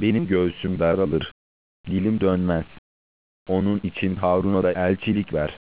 Benim göğsüm daralır, dilim dönmez. Onun için Harun'a da elçilik ver.